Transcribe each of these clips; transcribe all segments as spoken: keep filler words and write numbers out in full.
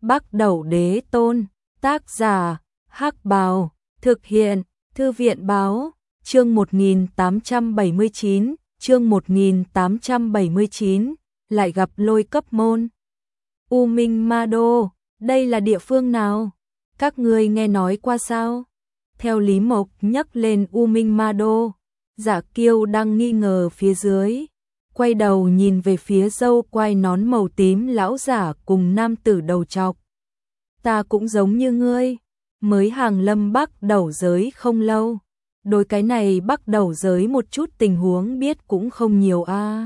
Bắc Đẩu Đế Tôn, tác giả, Hắc Bào, thực hiện, Thư viện báo, chương một nghìn tám trăm bảy mươi chín, chương một nghìn tám trăm bảy mươi chín, lại gặp lôi cấp môn. U Minh Ma Đô, đây là địa phương nào? Các ngươi nghe nói qua sao? Theo Lý Mộc nhắc lên U Minh Ma Đô, Dạ Kiêu đang nghi ngờ phía dưới, quay đầu nhìn về phía râu quai nón màu tím lão giả cùng nam tử đầu trọc. Ta cũng giống như ngươi, mới hàng lâm Bắc Đẩu giới không lâu, đối cái này Bắc Đẩu giới một chút tình huống biết cũng không nhiều a. À.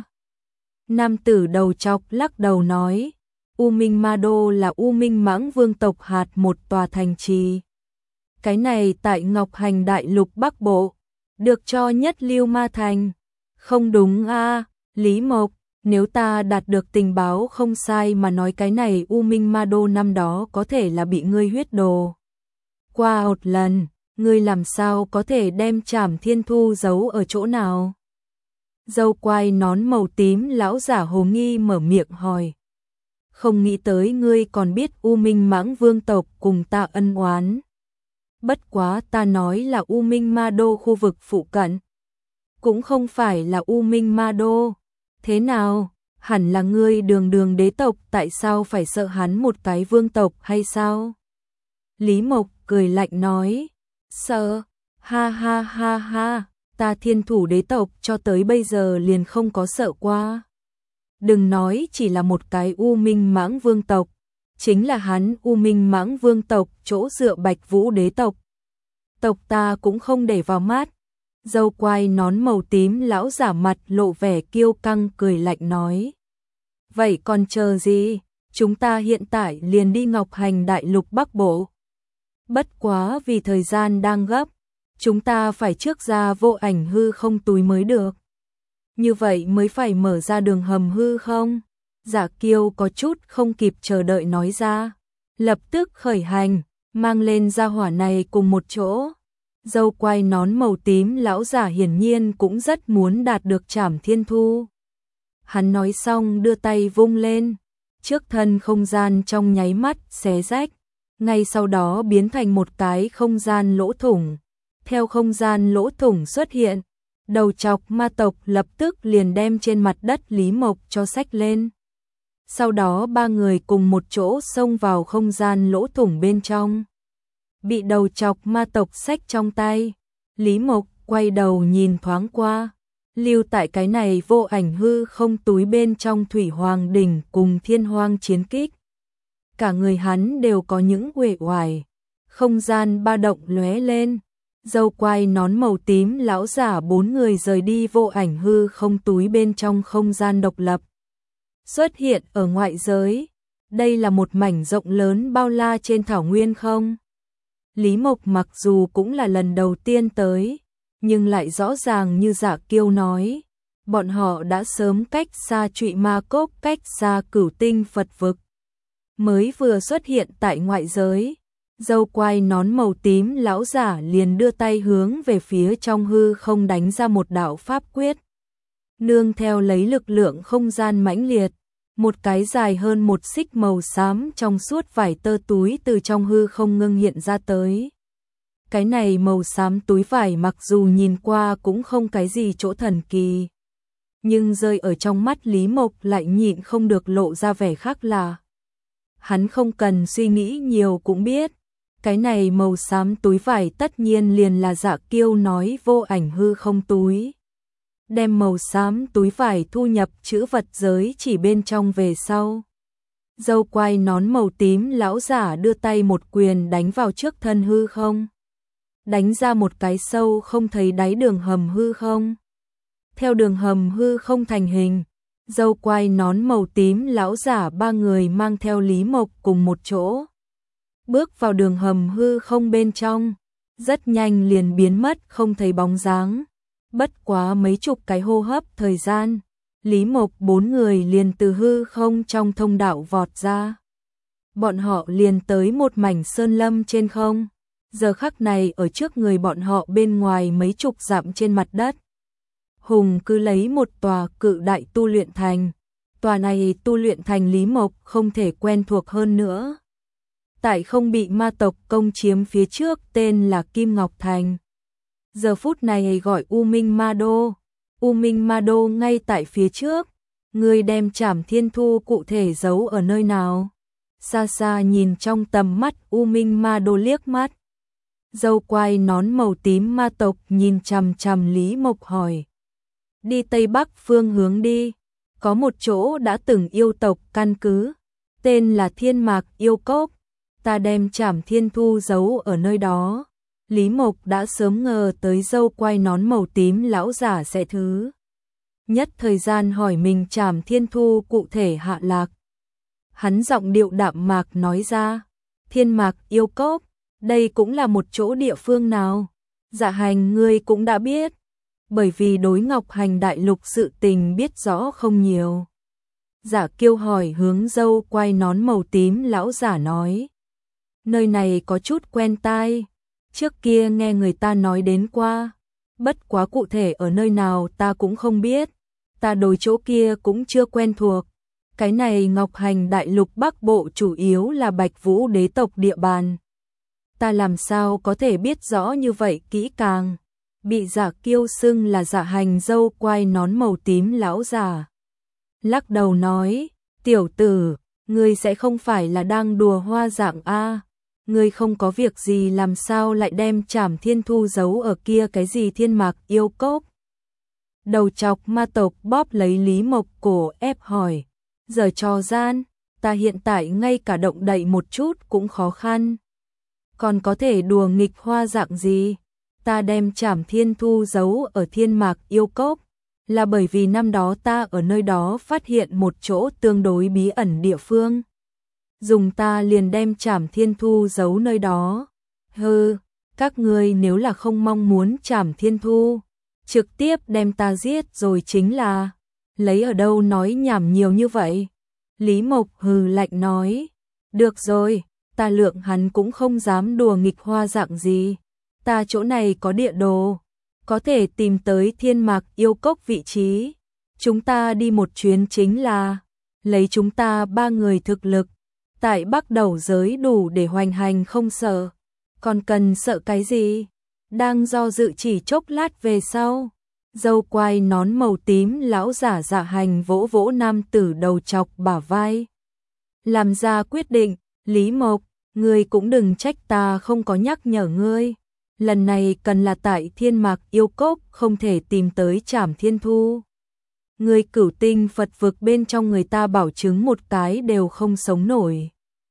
Nam tử đầu trọc lắc đầu nói, U Minh Ma Đô là U Minh Mãng Vương tộc hạt một tòa thành trì. Cái này tại Ngọc Hành Đại Lục Bắc Bộ, được cho nhất lưu ma thành. Không đúng a, à, Lý Mộc, nếu ta đạt được tình báo không sai mà nói cái này U Minh Ma Đô năm đó có thể là bị ngươi huyết đồ. Qua một lần, ngươi làm sao có thể đem Trảm Thiên Thu giấu ở chỗ nào? Dâu quai nón màu tím lão giả hồ nghi mở miệng hỏi. Không nghĩ tới ngươi còn biết U Minh Mãng Vương tộc cùng ta ân oán. Bất quá ta nói là U Minh Ma Đô khu vực phụ cận. Cũng không phải là U Minh Ma Đô. Thế nào, hẳn là ngươi đường đường đế tộc, tại sao phải sợ hắn một cái vương tộc hay sao? Lý Mộc cười lạnh nói, sợ, ha ha ha ha, ta Thiên Thủ đế tộc cho tới bây giờ liền không có sợ qua. Đừng nói chỉ là một cái U Minh Mãng Vương tộc, chính là hắn U Minh Mãng Vương tộc chỗ dựa Bạch Vũ đế tộc. Tộc ta cũng không để vào mắt. Dâu quai nón màu tím lão giả mặt lộ vẻ kiêu căng cười lạnh nói. Vậy còn chờ gì? Chúng ta hiện tại liền đi Ngọc Hành Đại Lục Bắc Bộ. Bất quá vì thời gian đang gấp, chúng ta phải trước ra vô ảnh hư không túi mới được. Như vậy mới phải mở ra đường hầm hư không? Dạ Kiêu có chút không kịp chờ đợi nói ra. Lập tức khởi hành, mang lên gia hỏa này cùng một chỗ. Dâu quai nón màu tím lão giả hiển nhiên cũng rất muốn đạt được Trảm Thiên Thu. Hắn nói xong đưa tay vung lên, trước thân không gian trong nháy mắt xé rách, ngay sau đó biến thành một cái không gian lỗ thủng. Theo không gian lỗ thủng xuất hiện, đầu trọc ma tộc lập tức liền đem trên mặt đất Lý Mộc cho xách lên. Sau đó ba người cùng một chỗ xông vào không gian lỗ thủng bên trong. Bị đầu chọc ma tộc xách trong tay, Lý Mộc quay đầu nhìn thoáng qua, lưu tại cái này vô ảnh hư không túi bên trong Thủy Hoàng đỉnh cùng Thiên Hoang chiến kích. Cả người hắn đều có những uể oải, không gian ba động lóe lên, dâu quai nón màu tím lão giả bốn người rời đi vô ảnh hư không túi bên trong không gian độc lập. Xuất hiện ở ngoại giới, đây là một mảnh rộng lớn bao la trên thảo nguyên không? Lý Mộc mặc dù cũng là lần đầu tiên tới, nhưng lại rõ ràng như Dạ Kiêu nói, bọn họ đã sớm cách xa Trụy Ma Cốc, cách xa Cửu Tinh Phật vực. Mới vừa xuất hiện tại ngoại giới, dâu quai nón màu tím lão giả liền đưa tay hướng về phía trong hư không đánh ra một đạo pháp quyết. Nương theo lấy lực lượng không gian mãnh liệt, một cái dài hơn một xích màu xám trong suốt vải tơ túi từ trong hư không ngưng hiện ra tới. Cái này màu xám túi vải mặc dù nhìn qua cũng không cái gì chỗ thần kỳ, nhưng rơi ở trong mắt Lý Mộc lại nhịn không được lộ ra vẻ khác lạ. Hắn không cần suy nghĩ nhiều cũng biết, cái này màu xám túi vải tất nhiên liền là Dạ Kiêu nói vô ảnh hư không túi. Đem màu xám túi vải thu nhập chữ vật giới chỉ bên trong về sau. Dâu quai nón màu tím lão giả đưa tay một quyền đánh vào trước thân hư không. Đánh ra một cái sâu không thấy đáy đường hầm hư không. Theo đường hầm hư không thành hình, dâu quai nón màu tím lão giả ba người mang theo Lý Mộc cùng một chỗ. Bước vào đường hầm hư không bên trong, rất nhanh liền biến mất không thấy bóng dáng. Bất quá mấy chục cái hô hấp thời gian, Lý Mộc bốn người liền từ hư không trong thông đạo vọt ra. Bọn họ liền tới một mảnh sơn lâm trên không. Giờ khắc này ở trước người bọn họ bên ngoài mấy chục dặm trên mặt đất. Hùng cứ lấy một tòa cự đại tu luyện thành. Tòa này tu luyện thành Lý Mộc không thể quen thuộc hơn nữa. tại không bị ma tộc công chiếm phía trước tên là Kim Ngọc Thành. Giờ phút này gọi U Minh Ma Đô. U Minh Ma Đô ngay tại phía trước. Ngươi đem Trảm Thiên Thu cụ thể giấu ở nơi nào? Xa xa nhìn trong tầm mắt U Minh Ma Đô liếc mắt. Dâu quai nón màu tím ma tộc nhìn chằm chằm Lý Mộc hỏi. Đi Tây Bắc phương hướng đi. Có một chỗ đã từng yêu tộc căn cứ. Tên là Thiên Mạc Yêu Cốc. Ta đem Trảm Thiên Thu giấu ở nơi đó. Lý Mộc đã sớm ngờ tới dâu quai nón màu tím lão giả sẽ thứ nhất thời gian hỏi mình Trảm Thiên Thu cụ thể hạ lạc. Hắn giọng điệu đạm mạc nói ra, Thiên Mạc Yêu Cốc, đây cũng là một chỗ địa phương nào? Dạ Hành ngươi cũng đã biết, bởi vì đối Ngọc Hành đại lục sự tình biết rõ không nhiều. Dạ Kiêu hỏi hướng dâu quai nón màu tím lão giả nói, nơi này có chút quen tai, trước kia nghe người ta nói đến qua, bất quá cụ thể ở nơi nào ta cũng không biết, ta đối chỗ kia cũng chưa quen thuộc. Cái này Ngọc Hành đại lục Bắc Bộ chủ yếu là Bạch Vũ đế tộc địa bàn. Ta làm sao có thể biết rõ như vậy kỹ càng. Bị Dạ Kiêu xưng là Dạ Hành dâu quai nón màu tím lão già. Lắc đầu nói, tiểu tử, ngươi sẽ không phải là đang đùa hoa dạng a? Ngươi không có việc gì làm sao lại đem Trảm Thiên Thu giấu ở kia cái gì Thiên Mạc Yêu Cốc? Đầu chọc ma tộc bóp lấy Lý Mộc cổ ép hỏi. Giờ trò gian, ta hiện tại ngay cả động đậy một chút cũng khó khăn. Còn có thể đùa nghịch hoa dạng gì? Ta đem Trảm Thiên Thu giấu ở Thiên Mạc Yêu Cốc, là bởi vì năm đó ta ở nơi đó phát hiện một chỗ tương đối bí ẩn địa phương. Dùng ta liền đem Trảm Thiên Thu giấu nơi đó. Hừ, các ngươi nếu là không mong muốn Trảm Thiên Thu, trực tiếp đem ta giết rồi chính là. Lấy ở đâu nói nhảm nhiều như vậy? Lý Mộc hừ lạnh nói. Được rồi, ta lượng hắn cũng không dám đùa nghịch hoa dạng gì. Ta chỗ này có địa đồ, có thể tìm tới Thiên Mạc Yêu Cốc vị trí. Chúng ta đi một chuyến chính là, lấy chúng ta ba người thực lực, tại Bắc Đầu giới đủ để hoành hành không sợ. Còn cần sợ cái gì? Đang do dự chỉ chốc lát về sau. Dâu quai nón màu tím lão giả Dạ Hành vỗ vỗ nam tử đầu chọc bả vai. Làm ra quyết định, Lý Mộc, ngươi cũng đừng trách ta không có nhắc nhở ngươi. Lần này cần là tại Thiên Mạc Yêu Cốc không thể tìm tới Trảm Thiên Thu. Ngươi cửu tinh Phật vực bên trong người ta bảo chứng một cái đều không sống nổi.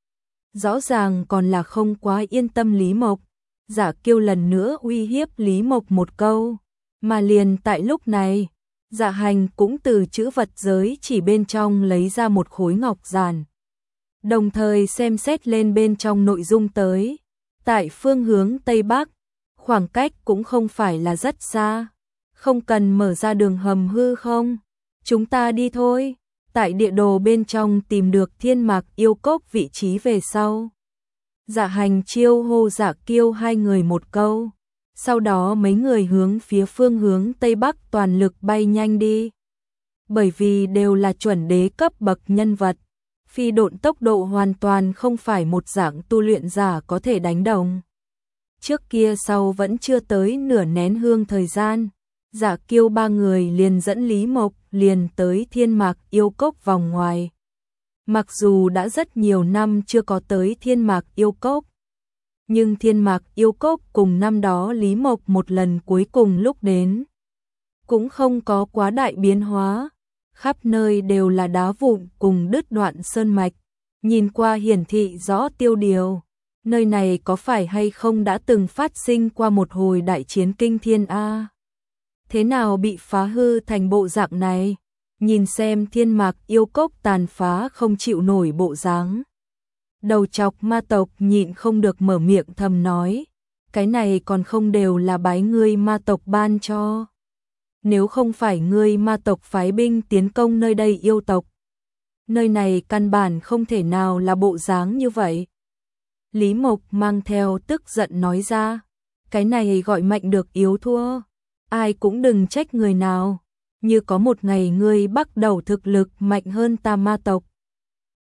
Rõ ràng còn là không quá yên tâm Lý Mộc. Dạ Kiêu lần nữa uy hiếp Lý Mộc một câu. Mà liền tại lúc này, Dạ Hành cũng từ chữ vật giới chỉ bên trong lấy ra một khối ngọc giản. Đồng thời xem xét lên bên trong nội dung tới. Tại phương hướng Tây Bắc, khoảng cách cũng không phải là rất xa. Không cần mở ra đường hầm hư không? Chúng ta đi thôi. Tại địa đồ bên trong tìm được Thiên Mạc Yêu Cốc vị trí về sau. Dạ Hành chiêu hô Dạ Kiêu hai người một câu. Sau đó mấy người hướng phía phương hướng Tây Bắc toàn lực bay nhanh đi. Bởi vì đều là chuẩn đế cấp bậc nhân vật, phi độn tốc độ hoàn toàn không phải một dạng tu luyện giả có thể đánh đồng. Trước kia sau vẫn chưa tới nửa nén hương thời gian, Dạ Kiêu ba người liền dẫn Lý Mộc liền tới Thiên Mạc Yêu Cốc vòng ngoài. Mặc dù đã rất nhiều năm chưa có tới Thiên Mạc Yêu Cốc, nhưng Thiên Mạc Yêu Cốc cùng năm đó Lý Mộc một lần cuối cùng lúc đến, cũng không có quá đại biến hóa, khắp nơi đều là đá vụn cùng đứt đoạn sơn mạch, nhìn qua hiển thị rõ tiêu điều, nơi này có phải hay không đã từng phát sinh qua một hồi đại chiến kinh thiên a? Thế nào bị phá hư thành bộ dạng này? Nhìn xem Thiên Mạc Yêu Cốc tàn phá không chịu nổi bộ dáng. Đầu chọc ma tộc nhịn không được mở miệng thầm nói, cái này còn không đều là bái ngươi ma tộc ban cho. Nếu không phải ngươi ma tộc phái binh tiến công nơi đây yêu tộc, nơi này căn bản không thể nào là bộ dáng như vậy. Lý Mộc mang theo tức giận nói ra, cái này gọi mạnh được yếu thua, ai cũng đừng trách người nào, như có một ngày ngươi bắt đầu thực lực mạnh hơn ta ma tộc.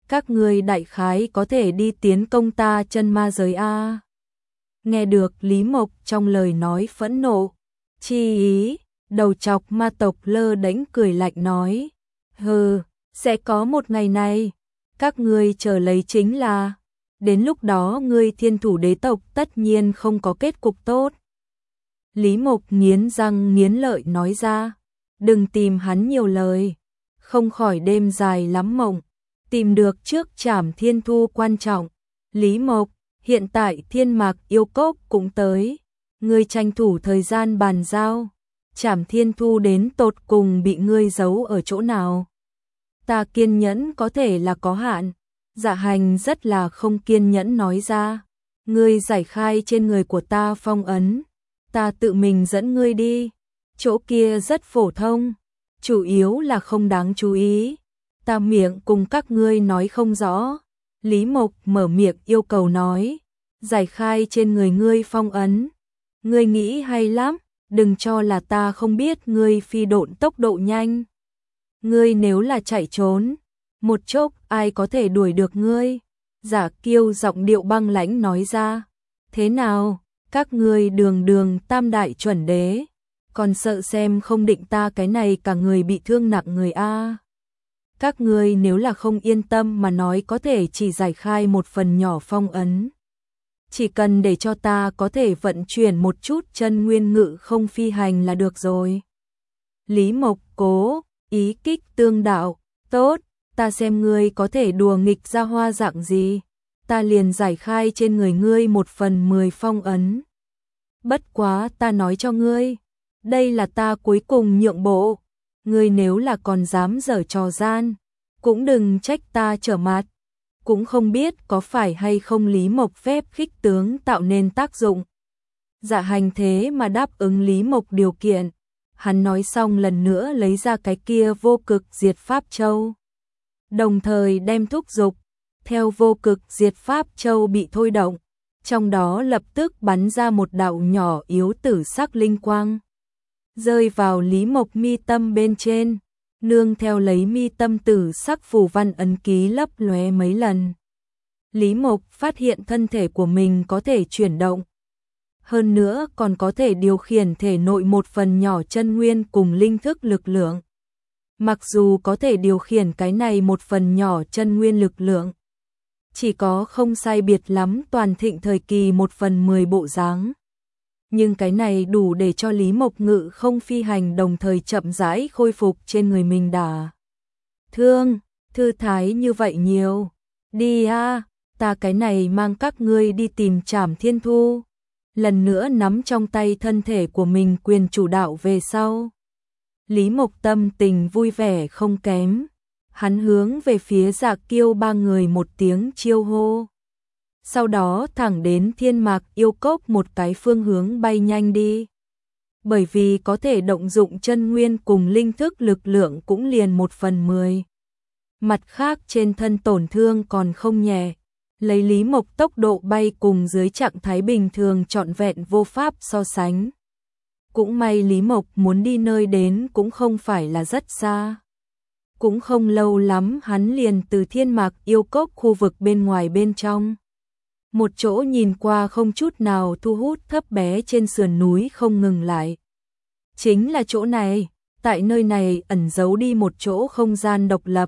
các ngươi đại khái có thể đi tiến công ta chân ma giới a. Nghe được Lý Mộc trong lời nói phẫn nộ, chi ý, đầu chọc ma tộc lơ đễnh cười lạnh nói, hừ, sẽ có một ngày này, các ngươi chờ lấy chính là, đến lúc đó ngươi thiên thủ đế tộc tất nhiên không có kết cục tốt. Lý Mộc nghiến răng nghiến lợi nói ra, đừng tìm hắn nhiều lời, không khỏi đêm dài lắm mộng, tìm được trước Trảm Thiên Thu quan trọng. Lý Mộc, hiện tại Thiên Mạc yêu cốc cũng tới, ngươi tranh thủ thời gian bàn giao, Trảm Thiên Thu đến tột cùng bị ngươi giấu ở chỗ nào. Ta kiên nhẫn có thể là có hạn. Dạ Hành rất là không kiên nhẫn nói ra, ngươi giải khai trên người của ta phong ấn, ta tự mình dẫn ngươi đi, chỗ kia rất phổ thông, chủ yếu là không đáng chú ý, ta miệng cùng các ngươi nói không rõ. Lý Mộc mở miệng yêu cầu nói, giải khai trên người ngươi phong ấn, ngươi nghĩ hay lắm, đừng cho là ta không biết ngươi phi độn tốc độ nhanh. Ngươi nếu là chạy trốn, một chốc ai có thể đuổi được ngươi. Giả Kiêu giọng điệu băng lãnh nói ra, thế nào, các ngươi đường đường tam đại chuẩn đế, còn sợ xem không định ta cái này cả người bị thương nặng người a. Các ngươi nếu là không yên tâm mà nói có thể chỉ giải khai một phần nhỏ phong ấn. Chỉ cần để cho ta có thể vận chuyển một chút chân nguyên ngự không phi hành là được rồi. Lý Mộc cố ý kích tương đạo, tốt, ta xem ngươi có thể đùa nghịch ra hoa dạng gì, ta liền giải khai trên người ngươi một phần mười phong ấn. Bất quá ta nói cho ngươi, đây là ta cuối cùng nhượng bộ, ngươi nếu là còn dám giở trò gian, cũng đừng trách ta trở mặt. Cũng không biết có phải hay không Lý Mộc phép khích tướng tạo nên tác dụng. Dạ Hành thế mà đáp ứng Lý Mộc điều kiện. Hắn nói xong lần nữa lấy ra cái kia vô cực diệt pháp châu. Đồng thời đem thúc giục, theo vô cực diệt pháp châu bị thôi động, trong đó lập tức bắn ra một đạo nhỏ yếu tử sắc linh quang, rơi vào Lý Mộc mi tâm bên trên, nương theo lấy mi tâm tử sắc phù văn ấn ký lấp lóe mấy lần. Lý Mộc phát hiện thân thể của mình có thể chuyển động, hơn nữa còn có thể điều khiển thể nội một phần nhỏ chân nguyên cùng linh thức lực lượng. Mặc dù có thể điều khiển cái này một phần nhỏ chân nguyên lực lượng, chỉ có không sai biệt lắm toàn thịnh thời kỳ một phần mười bộ dáng. Nhưng cái này đủ để cho Lý Mộc ngự không phi hành đồng thời chậm rãi khôi phục trên người mình đả thương, thư thái như vậy nhiều. Đi a, ta cái này mang các ngươi đi tìm Trảm Thiên Thu. Lần nữa nắm trong tay thân thể của mình quyền chủ đạo về sau. Lý Mộc tâm tình vui vẻ không kém, hắn hướng về phía Dạ Kiêu ba người một tiếng chiêu hô. Sau đó thẳng đến Thiên Mạc yêu cốc một cái phương hướng bay nhanh đi. Bởi vì có thể động dụng chân nguyên cùng linh thức lực lượng cũng liền một phần mười. Mặt khác trên thân tổn thương còn không nhẹ, lấy Lý Mộc tốc độ bay cùng dưới trạng thái bình thường trọn vẹn vô pháp so sánh. Cũng may Lý Mộc muốn đi nơi đến cũng không phải là rất xa. Cũng không lâu lắm hắn liền từ Thiên Mạc yêu cốc khu vực bên ngoài bên trong. Một chỗ nhìn qua không chút nào thu hút thấp bé trên sườn núi không ngừng lại. Chính là chỗ này, tại nơi này ẩn giấu đi một chỗ không gian độc lập.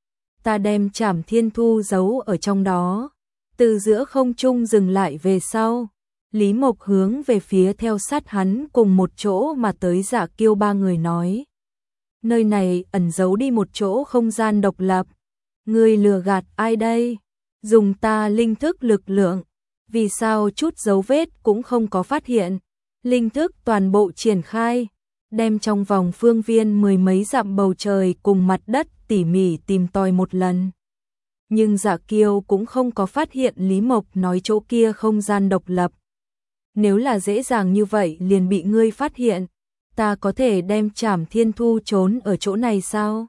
Ta đem Trảm Thiên Thu giấu ở trong đó, từ giữa không trung dừng lại về sau. Lý Mộc hướng về phía theo sát hắn cùng một chỗ mà tới Dạ Kiêu ba người nói. Nơi này ẩn giấu đi một chỗ không gian độc lập. Ngươi lừa gạt ai đây? Dùng ta linh thức lực lượng, vì sao chút dấu vết cũng không có phát hiện. Linh thức toàn bộ triển khai, đem trong vòng phương viên mười mấy dặm bầu trời cùng mặt đất tỉ mỉ tìm tòi một lần. Nhưng Dạ Kiêu cũng không có phát hiện Lý Mộc nói chỗ kia không gian độc lập. Nếu là dễ dàng như vậy liền bị ngươi phát hiện, ta có thể đem Trảm Thiên Thu trốn ở chỗ này sao?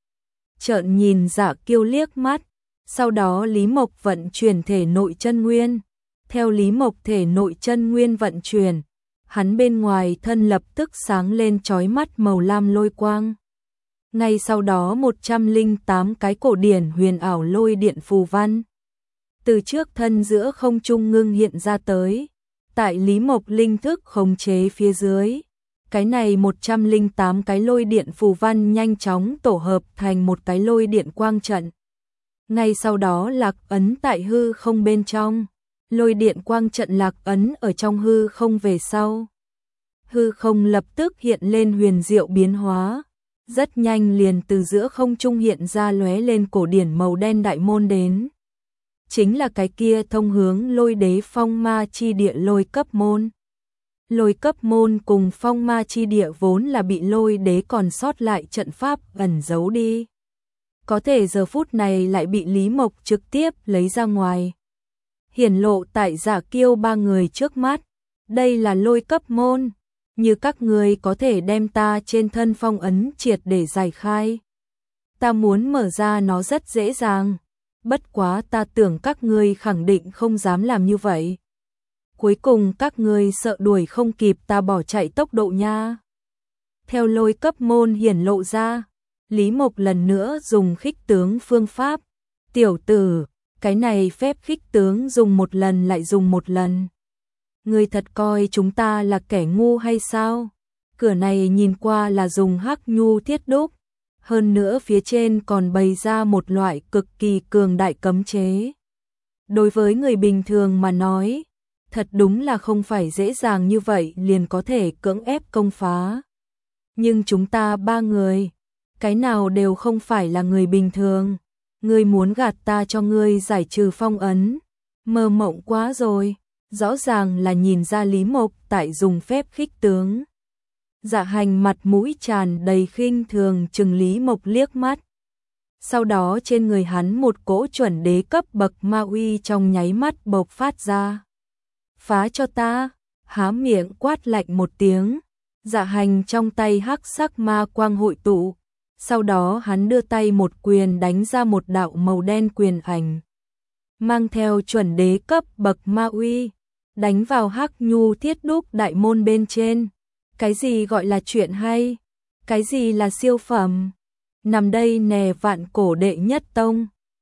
Trợn nhìn Dạ Kiêu liếc mắt, sau đó Lý Mộc vận chuyển thể nội chân nguyên. Theo Lý Mộc thể nội chân nguyên vận chuyển, hắn bên ngoài thân lập tức sáng lên chói mắt màu lam lôi quang. Ngay sau đó một trăm lẻ tám cái cổ điển huyền ảo lôi điện phù văn từ trước thân giữa không trung ngưng hiện ra tới, tại Lý Mộc linh thức khống chế phía dưới. Cái này một trăm lẻ tám cái lôi điện phù văn nhanh chóng tổ hợp thành một cái lôi điện quang trận. Ngay sau đó lạc ấn tại hư không bên trong, lôi điện quang trận lạc ấn ở trong hư không về sau. Hư không lập tức hiện lên huyền diệu biến hóa, rất nhanh liền từ giữa không trung hiện ra lóe lên cổ điển màu đen đại môn đến. Chính là cái kia thông hướng lôi đế phong ma chi địa lôi cấp môn. Lôi cấp môn cùng phong ma chi địa vốn là bị lôi đế còn sót lại trận pháp ẩn giấu đi. Có thể giờ phút này lại bị Lý Mộc trực tiếp lấy ra ngoài, hiển lộ tại Giả Kiêu ba người trước mắt. Đây là lôi cấp môn, như các người có thể đem ta trên thân phong ấn triệt để giải khai. Ta muốn mở ra nó rất dễ dàng, bất quá ta tưởng các ngươi khẳng định không dám làm như vậy. Cuối cùng các ngươi sợ đuổi không kịp ta bỏ chạy tốc độ nha. Theo lôi cấp môn hiển lộ ra, Lý Mộc lần nữa dùng khích tướng phương pháp. Tiểu tử, cái này phép khích tướng dùng một lần lại dùng một lần. Ngươi thật coi chúng ta là kẻ ngu hay sao? Cửa này nhìn qua là dùng hắc nhu thiết đúc, hơn nữa phía trên còn bày ra một loại cực kỳ cường đại cấm chế. Đối với người bình thường mà nói, thật đúng là không phải dễ dàng như vậy liền có thể cưỡng ép công phá. Nhưng chúng ta ba người, cái nào đều không phải là người bình thường. Ngươi muốn gạt ta cho ngươi giải trừ phong ấn, mơ mộng quá rồi. Rõ ràng là nhìn ra Lý Mộc tại dùng phép khích tướng. Dạ Hành mặt mũi tràn đầy khinh thường chừng Lý Mộc liếc mắt. Sau đó trên người hắn một cỗ chuẩn đế cấp bậc ma uy trong nháy mắt bộc phát ra. Phá cho ta, há miệng quát lạnh một tiếng. Dạ Hành trong tay hắc sắc ma quang hội tụ. Sau đó hắn đưa tay một quyền đánh ra một đạo màu đen quyền ảnh, mang theo chuẩn đế cấp bậc ma uy, đánh vào hắc nhu thiết đúc đại môn bên trên. Cái gì gọi là chuyện hay? Cái gì là siêu phẩm? Nằm đây nè vạn cổ đệ nhất tông,